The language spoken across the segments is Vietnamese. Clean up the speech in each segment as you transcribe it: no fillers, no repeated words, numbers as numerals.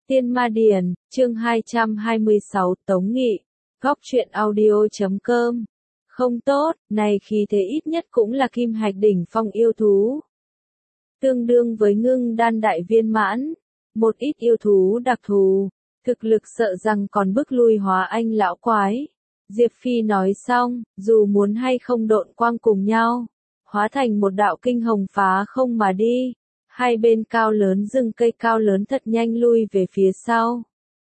Tiên Ma Điển, chương 226, Tống Nghị, Góc truyện audio.com. Không tốt, này khi thế ít nhất cũng là kim hạch đỉnh phong yêu thú. Tương đương với ngưng đan đại viên mãn, một ít yêu thú đặc thù, thực lực sợ rằng còn bức lui hóa anh lão quái. Diệp Phi nói xong, dù muốn hay không độn quang cùng nhau, hóa thành một đạo kinh hồng phá không mà đi. Hai bên cao lớn rừng cây cao lớn thật nhanh lui về phía sau.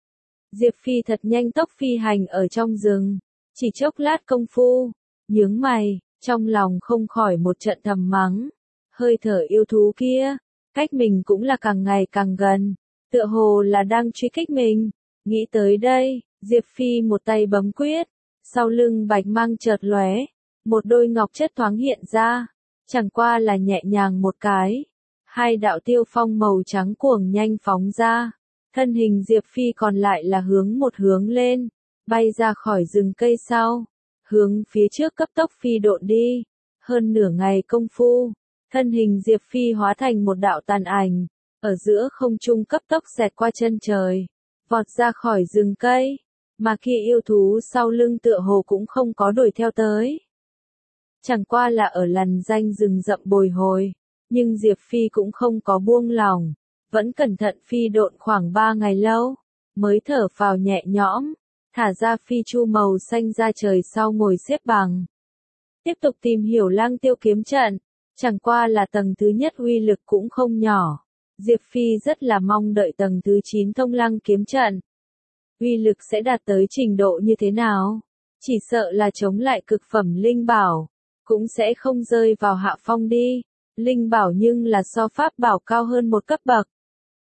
Diệp Phi thật nhanh tốc phi hành ở trong rừng, chỉ chốc lát công phu, nhướng mày, trong lòng không khỏi một trận thầm mắng. Hơi thở yêu thú kia, cách mình cũng là càng ngày càng gần, tựa hồ là đang truy kích mình. Nghĩ tới đây, Diệp Phi một tay bấm quyết, sau lưng bạch mang chợt lóe, một đôi ngọc chất thoáng hiện ra, chẳng qua là nhẹ nhàng một cái. Hai đạo tiêu phong màu trắng cuồng nhanh phóng ra, thân hình Diệp Phi còn lại là hướng lên, bay ra khỏi rừng cây sau, hướng phía trước cấp tốc phi độn đi. Hơn nửa ngày công phu, thân hình Diệp Phi hóa thành một đạo tàn ảnh, ở giữa không trung cấp tốc xẹt qua chân trời, vọt ra khỏi rừng cây, mà kia yêu thú sau lưng tựa hồ cũng không có đuổi theo tới. Chẳng qua là ở lằn ranh rừng rậm bồi hồi. Nhưng Diệp Phi cũng không có buông lòng, vẫn cẩn thận phi độn khoảng 3 ngày lâu, mới thở phào nhẹ nhõm, thả ra phi chu màu xanh ra trời sau ngồi xếp bằng. Tiếp tục tìm hiểu Lăng Tiêu kiếm trận, chẳng qua là tầng thứ nhất uy lực cũng không nhỏ, Diệp Phi rất là mong đợi tầng thứ 9 thông Lăng kiếm trận. Uy lực sẽ đạt tới trình độ như thế nào? Chỉ sợ là chống lại cực phẩm linh bảo, cũng sẽ không rơi vào hạ phong đi. Linh bảo nhưng là so pháp bảo cao hơn một cấp bậc.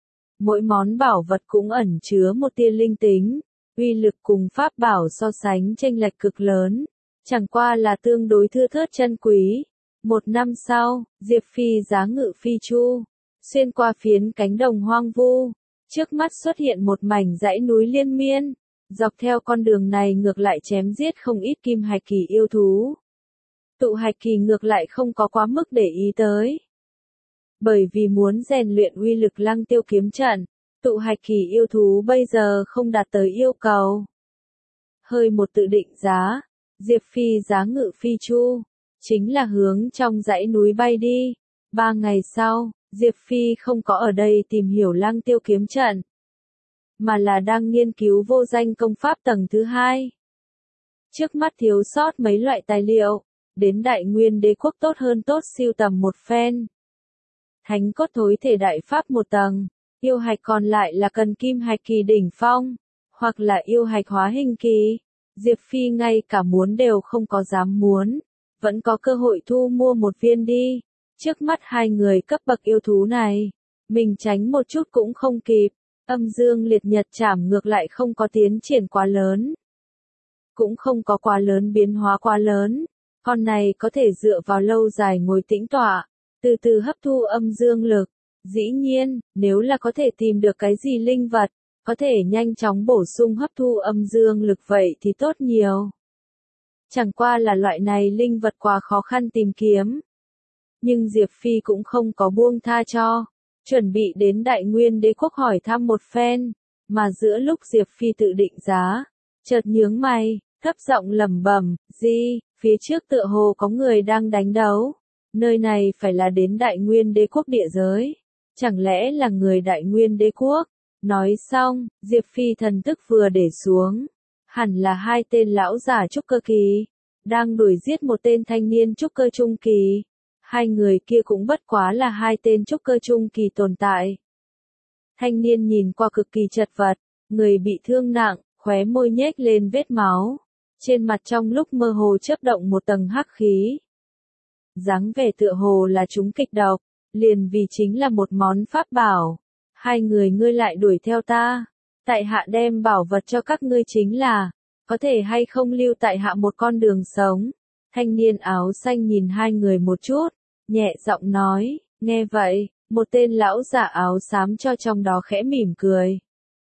Mỗi món bảo vật cũng ẩn chứa một tia linh tính, uy lực cùng pháp bảo so sánh chênh lệch cực lớn, chẳng qua là tương đối thưa thớt chân quý. Một năm sau, Diệp Phi giá ngự phi chu, xuyên qua phiến cánh đồng hoang vu, trước mắt xuất hiện một mảnh dãy núi liên miên, dọc theo con đường này ngược lại chém giết không ít kim hạch kỳ yêu thú. Tụ hạch kỳ ngược lại không có quá mức để ý tới. Bởi vì muốn rèn luyện uy lực Lăng Tiêu kiếm trận, tụ hạch kỳ yêu thú bây giờ không đạt tới yêu cầu. Hơi một tự định giá, Diệp Phi giá ngự phi chu, chính là hướng trong dãy núi bay đi. 3 ngày sau, Diệp Phi không có ở đây tìm hiểu Lăng Tiêu kiếm trận, mà là đang nghiên cứu vô danh công pháp tầng thứ 2. Trước mắt thiếu sót mấy loại tài liệu. Đến Đại Nguyên Đế quốc tốt hơn tốt siêu tầm một phen. Thánh cốt thối thể đại pháp một tầng, yêu hạch còn lại là cần kim hạch kỳ đỉnh phong, hoặc là yêu hạch hóa hình kỳ. Diệp Phi ngay cả muốn đều không có dám muốn, vẫn có cơ hội thu mua một viên đi. Trước mắt hai người cấp bậc yêu thú này, mình tránh một chút cũng không kịp, âm dương liệt nhật trảm ngược lại không có tiến triển quá lớn. Cũng không có quá lớn biến hóa quá lớn. Con này có thể dựa vào lâu dài ngồi tĩnh tọa, từ từ hấp thu âm dương lực. Dĩ nhiên, nếu là có thể tìm được cái gì linh vật, có thể nhanh chóng bổ sung hấp thu âm dương lực vậy thì tốt nhiều. Chẳng qua là loại này linh vật quá khó khăn tìm kiếm. Nhưng Diệp Phi cũng không có buông tha cho, chuẩn bị đến Đại Nguyên Đế quốc hỏi thăm một phen, mà giữa lúc Diệp Phi tự định giá, chợt nhướng mày, thấp giọng lẩm bẩm, phía trước tựa hồ có người đang đánh đấu. Nơi này phải là đến Đại Nguyên Đế quốc địa giới. Chẳng lẽ là người Đại Nguyên Đế quốc? Nói xong, Diệp Phi thần thức vừa để xuống. Hẳn là hai tên lão giả trúc cơ kỳ, đang đuổi giết một tên thanh niên trúc cơ trung kỳ. Hai người kia cũng bất quá là hai tên trúc cơ trung kỳ tồn tại. Thanh niên nhìn qua cực kỳ chật vật, người bị thương nặng, khóe môi nhếch lên vết máu. Trên mặt trong lúc mơ hồ chớp động một tầng hắc khí. Dáng vẻ tựa hồ là chúng kịch độc, liền vì chính là một món pháp bảo. Hai người ngươi lại đuổi theo ta, tại hạ đem bảo vật cho các ngươi chính là, có thể hay không lưu tại hạ một con đường sống. Thanh niên áo xanh nhìn hai người một chút, nhẹ giọng nói, nghe vậy, một tên lão giả áo xám cho trong đó khẽ mỉm cười.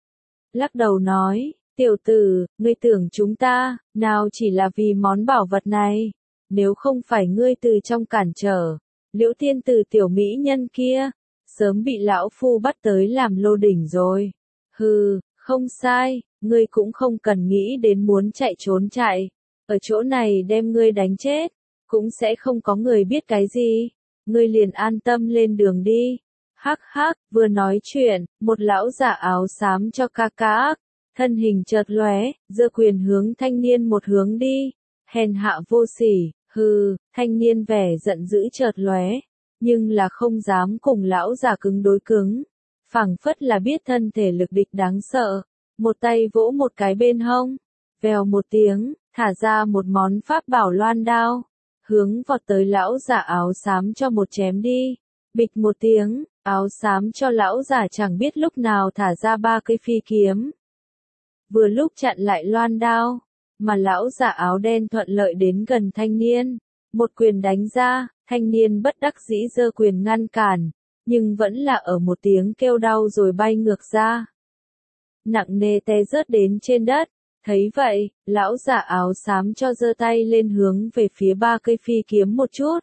Lắc đầu nói, tiểu tử, ngươi tưởng chúng ta, nào chỉ là vì món bảo vật này, nếu không phải ngươi từ trong cản trở, Liễu tiên tử tiểu mỹ nhân kia, sớm bị lão phu bắt tới làm lô đỉnh rồi. Hừ, không sai, ngươi cũng không cần nghĩ đến muốn chạy trốn chạy. Ở chỗ này đem ngươi đánh chết, cũng sẽ không có người biết cái gì. Ngươi liền an tâm lên đường đi. Hắc hắc, vừa nói chuyện, một lão giả áo xám cho ca ca, thân hình chợt lóe, giơ quyền hướng thanh niên một hướng đi. Hèn hạ vô sỉ, hừ, thanh niên vẻ giận dữ chợt lóe, nhưng là không dám cùng lão giả cứng đối cứng. Phảng phất là biết thân thể lực địch đáng sợ, một tay vỗ một cái bên hông, vèo một tiếng, thả ra một món pháp bảo loan đao, hướng vọt tới lão giả áo xám cho một chém đi. Bịch một tiếng, áo xám cho lão giả chẳng biết lúc nào thả ra 3 cây phi kiếm. Vừa lúc chặn lại loan đao, mà lão giả áo đen thuận lợi đến gần thanh niên. Một quyền đánh ra, thanh niên bất đắc dĩ giơ quyền ngăn cản, nhưng vẫn là ở một tiếng kêu đau rồi bay ngược ra. Nặng nề té rớt đến trên đất. Thấy vậy, lão giả áo xám cho giơ tay lên hướng về phía 3 cây phi kiếm một chút.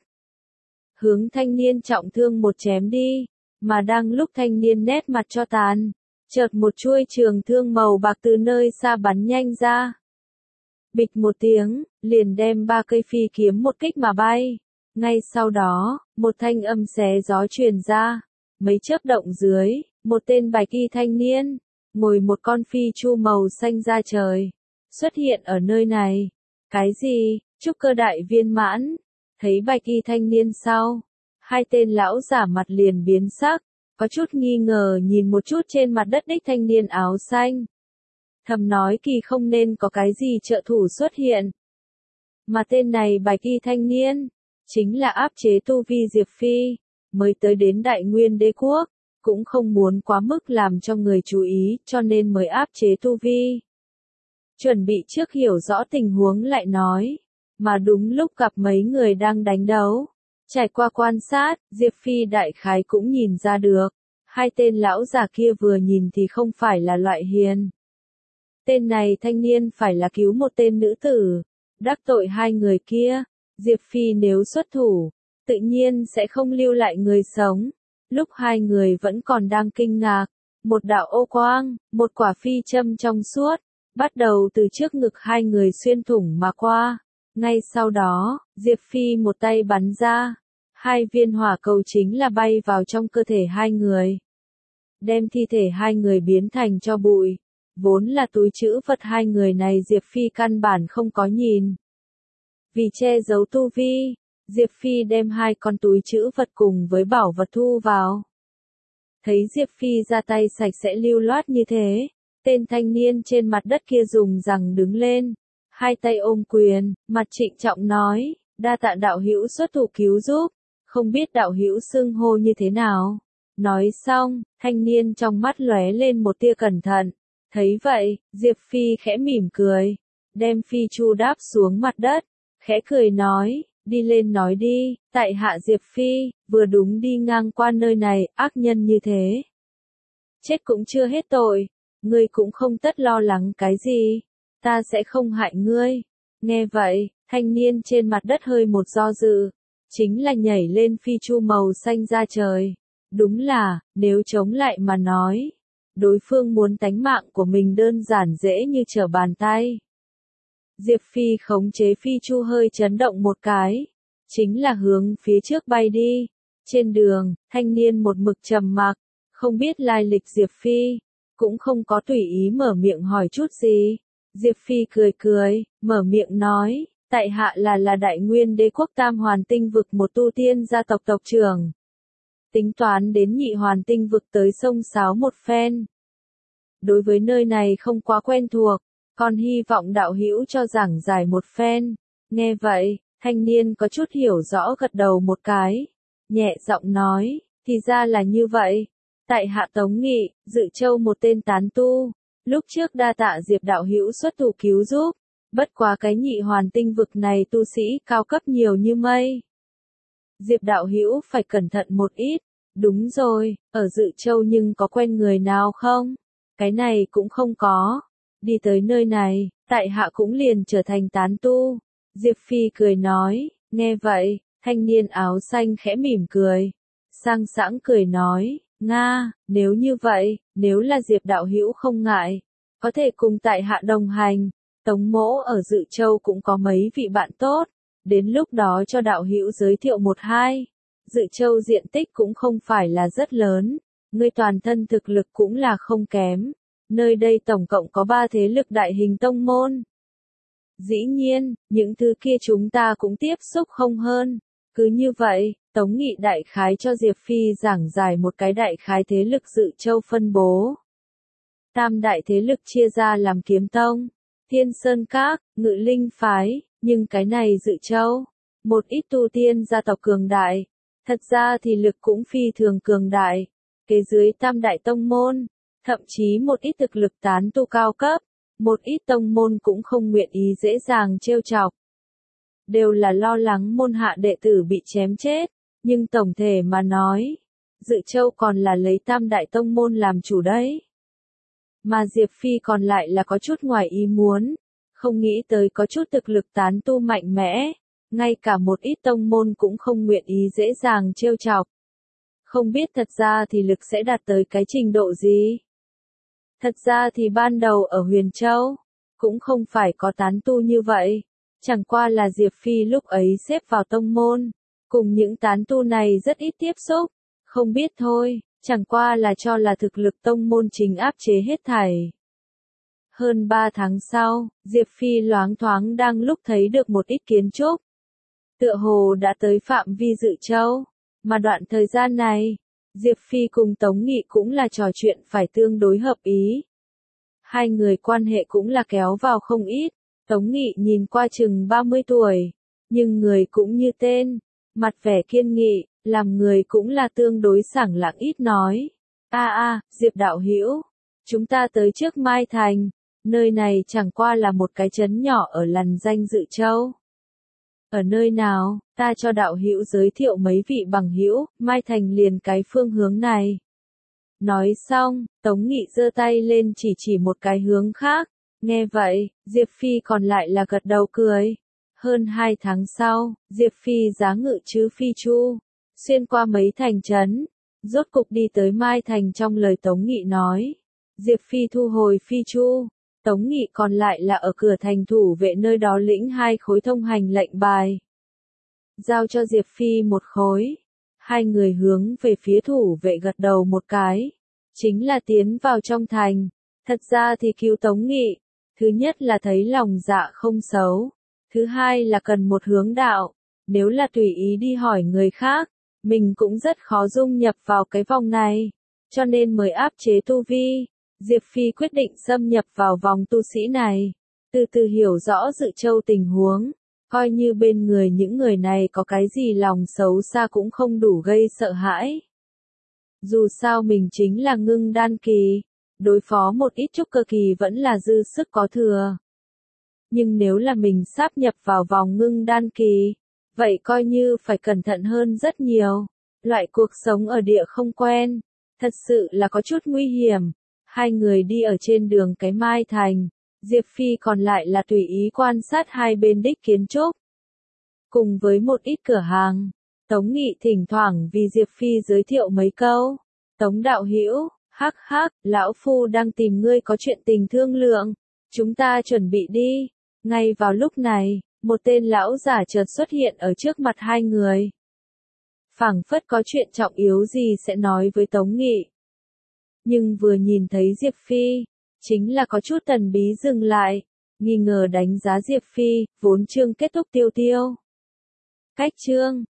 Hướng thanh niên trọng thương một chém đi, mà đang lúc thanh niên nét mặt cho tàn, chợt một chuôi trường thương màu bạc từ nơi xa bắn nhanh ra. Bịch một tiếng, liền đem 3 cây phi kiếm một kích mà bay. Ngay sau đó, một thanh âm xé gió truyền ra, mấy chớp động dưới, một tên bạch y thanh niên, ngồi một con phi chu màu xanh ra trời, xuất hiện ở nơi này. Cái gì? Trúc cơ đại viên mãn. Thấy bạch y thanh niên sau, hai tên lão giả mặt liền biến sắc, có chút nghi ngờ nhìn một chút trên mặt đất đích thanh niên áo xanh. Thầm nói kỳ không nên có cái gì trợ thủ xuất hiện. Mà tên này bạch y thanh niên, chính là áp chế tu vi Diệp Phi, mới tới đến Đại Nguyên Đế Quốc, cũng không muốn quá mức làm cho người chú ý cho nên mới áp chế tu vi. Chuẩn bị trước hiểu rõ tình huống lại nói, mà đúng lúc gặp mấy người đang đánh đấu. Trải qua quan sát, Diệp Phi đại khái cũng nhìn ra được, hai tên lão già kia vừa nhìn thì không phải là loại hiền. Tên này thanh niên phải là cứu một tên nữ tử, đắc tội hai người kia, Diệp Phi nếu xuất thủ, tự nhiên sẽ không lưu lại người sống. Lúc hai người vẫn còn đang kinh ngạc, một đạo ô quang, một quả phi châm trong suốt, bắt đầu từ trước ngực hai người xuyên thủng mà qua. Ngay sau đó, Diệp Phi một tay bắn ra, hai viên hỏa cầu chính là bay vào trong cơ thể hai người, đem thi thể hai người biến thành tro bụi. Vốn là túi trữ vật hai người này Diệp Phi căn bản không có nhìn. Vì che giấu tu vi, Diệp Phi đem hai con túi trữ vật cùng với bảo vật thu vào. Thấy Diệp Phi ra tay sạch sẽ lưu loát như thế, tên thanh niên trên mặt đất kia dùng rằng đứng lên, hai tay ôm quyền, mặt trịnh trọng nói, đa tạ đạo hữu xuất thủ cứu giúp, không biết đạo hữu xưng hô như thế nào. Nói xong, thanh niên trong mắt lóe lên một tia cẩn thận. Thấy vậy, Diệp Phi khẽ mỉm cười, đem phi chu đáp xuống mặt đất, khẽ cười nói, đi lên nói đi, tại hạ Diệp Phi, vừa đúng đi ngang qua nơi này, ác nhân như thế. Chết cũng chưa hết tội, ngươi cũng không tất lo lắng cái gì, ta sẽ không hại ngươi. Nghe vậy, thanh niên trên mặt đất hơi một do dự, chính là nhảy lên phi chu màu xanh ra trời. Đúng là, nếu chống lại mà nói, đối phương muốn tánh mạng của mình đơn giản dễ như trở bàn tay. Diệp Phi khống chế phi chu hơi chấn động một cái, chính là hướng phía trước bay đi. Trên đường, thanh niên một mực trầm mặc, không biết lai lịch Diệp Phi, cũng không có tùy ý mở miệng hỏi chút gì. Diệp Phi cười cười, mở miệng nói, tại hạ là Đại Nguyên Đế Quốc Tam Hoàn Tinh Vực một tu tiên gia tộc tộc trưởng. Tính toán đến Nhị Hoàn Tinh Vực tới sông sáo một phen. Đối với nơi này không quá quen thuộc, còn hy vọng đạo hữu cho giảng giải một phen. Nghe vậy, thanh niên có chút hiểu rõ gật đầu một cái, nhẹ giọng nói, thì ra là như vậy. Tại hạ Tống Nghị, Dự Châu một tên tán tu, lúc trước đa tạ Diệp đạo hữu xuất thủ cứu giúp, bất quá cái Nhị Hoàn Tinh Vực này tu sĩ cao cấp nhiều như mây. Diệp đạo hữu phải cẩn thận một ít. Đúng rồi, ở Dự Châu nhưng có quen người nào không? Cái này cũng không có. Đi tới nơi này, tại hạ cũng liền trở thành tán tu. Diệp Phi cười nói, nghe vậy, thanh niên áo xanh khẽ mỉm cười. Sang sảng cười nói, Nga, nếu như vậy, nếu là Diệp đạo hữu không ngại, có thể cùng tại hạ đồng hành. Tống mỗ ở Dự Châu cũng có mấy vị bạn tốt, đến lúc đó cho đạo hữu giới thiệu một hai. Dự Châu diện tích cũng không phải là rất lớn, ngươi toàn thân thực lực cũng là không kém. Nơi đây tổng cộng có 3 thế lực đại hình tông môn. Dĩ nhiên, những thứ kia chúng ta cũng tiếp xúc không hơn. Cứ như vậy, Tống Nghị đại khái cho Diệp Phi giảng giải một cái đại khái thế lực Dự Châu phân bố. Tam đại thế lực chia ra làm Kiếm Tông, Thiên Sơn Các, Ngự Linh Phái, nhưng cái này Dự Châu, một ít tu tiên gia tộc cường đại, thật ra thì lực cũng phi thường cường đại, kế dưới tam đại tông môn, thậm chí một ít thực lực tán tu cao cấp, một ít tông môn cũng không nguyện ý dễ dàng trêu chọc. Đều là lo lắng môn hạ đệ tử bị chém chết, nhưng tổng thể mà nói, Dự Châu còn là lấy tam đại tông môn làm chủ đấy. Mà Diệp Phi còn lại là có chút ngoài ý muốn, không nghĩ tới có chút thực lực tán tu mạnh mẽ, ngay cả một ít tông môn cũng không nguyện ý dễ dàng trêu chọc. Không biết thật ra thì lực sẽ đạt tới cái trình độ gì? Thật ra thì ban đầu ở Huyền Châu, cũng không phải có tán tu như vậy, chẳng qua là Diệp Phi lúc ấy xếp vào tông môn, cùng những tán tu này rất ít tiếp xúc, không biết thôi. Chẳng qua là cho là thực lực tông môn chính áp chế hết thảy. Hơn 3 tháng sau, Diệp Phi loáng thoáng đang lúc thấy được một ít kiến trúc. Tựa hồ đã tới phạm vi Dự Châu, mà đoạn thời gian này, Diệp Phi cùng Tống Nghị cũng là trò chuyện phải tương đối hợp ý. Hai người quan hệ cũng là kéo vào không ít, Tống Nghị nhìn qua chừng 30 tuổi, nhưng người cũng như tên, mặt vẻ kiên nghị. Làm người cũng là tương đối sảng lặng ít nói. Diệp đạo hữu, chúng ta tới trước Mai Thành, nơi này chẳng qua là một cái trấn nhỏ ở lằn danh Dự Châu. Ở nơi nào, ta cho đạo hữu giới thiệu mấy vị bằng hữu, Mai Thành liền cái phương hướng này. Nói xong, Tống Nghị giơ tay lên chỉ một cái hướng khác, nghe vậy, Diệp Phi còn lại là gật đầu cười. Hơn 2 tháng sau, Diệp Phi giá ngự chứ Phi Chu. Xuyên qua mấy thành trấn, rốt cục đi tới Mai Thành trong lời Tống Nghị nói. Diệp Phi thu hồi Phi Chu, Tống Nghị còn lại là ở cửa thành thủ vệ nơi đó lĩnh 2 khối thông hành lệnh bài. Giao cho Diệp Phi một khối, hai người hướng về phía thủ vệ gật đầu một cái. Chính là tiến vào trong thành, thật ra thì cứu Tống Nghị, thứ nhất là thấy lòng dạ không xấu, thứ hai là cần một hướng đạo, nếu là tùy ý đi hỏi người khác. Mình cũng rất khó dung nhập vào cái vòng này, cho nên mới áp chế tu vi. Diệp Phi quyết định xâm nhập vào vòng tu sĩ này, từ từ hiểu rõ Dự Châu tình huống, coi như bên người những người này có cái gì lòng xấu xa cũng không đủ gây sợ hãi. Dù sao mình chính là ngưng đan kỳ, đối phó một ít trúc cơ kỳ vẫn là dư sức có thừa. Nhưng nếu là mình sáp nhập vào vòng ngưng đan kỳ, vậy coi như phải cẩn thận hơn rất nhiều. Loại cuộc sống ở địa không quen, thật sự là có chút nguy hiểm. Hai người đi ở trên đường cái Mai Thành, Diệp Phi còn lại là tùy ý quan sát hai bên đích kiến trúc. Cùng với một ít cửa hàng, Tống Nghị thỉnh thoảng vì Diệp Phi giới thiệu mấy câu. Tống đạo hữu, hắc hắc, lão phu đang tìm ngươi có chuyện tình thương lượng. Chúng ta chuẩn bị đi. Ngay vào lúc này, một tên lão giả chợt xuất hiện ở trước mặt hai người. Phảng phất có chuyện trọng yếu gì sẽ nói với Tống Nghị. Nhưng vừa nhìn thấy Diệp Phi, chính là có chút thần bí dừng lại, nghi ngờ đánh giá Diệp Phi, vốn chương kết thúc tiêu. Cách chương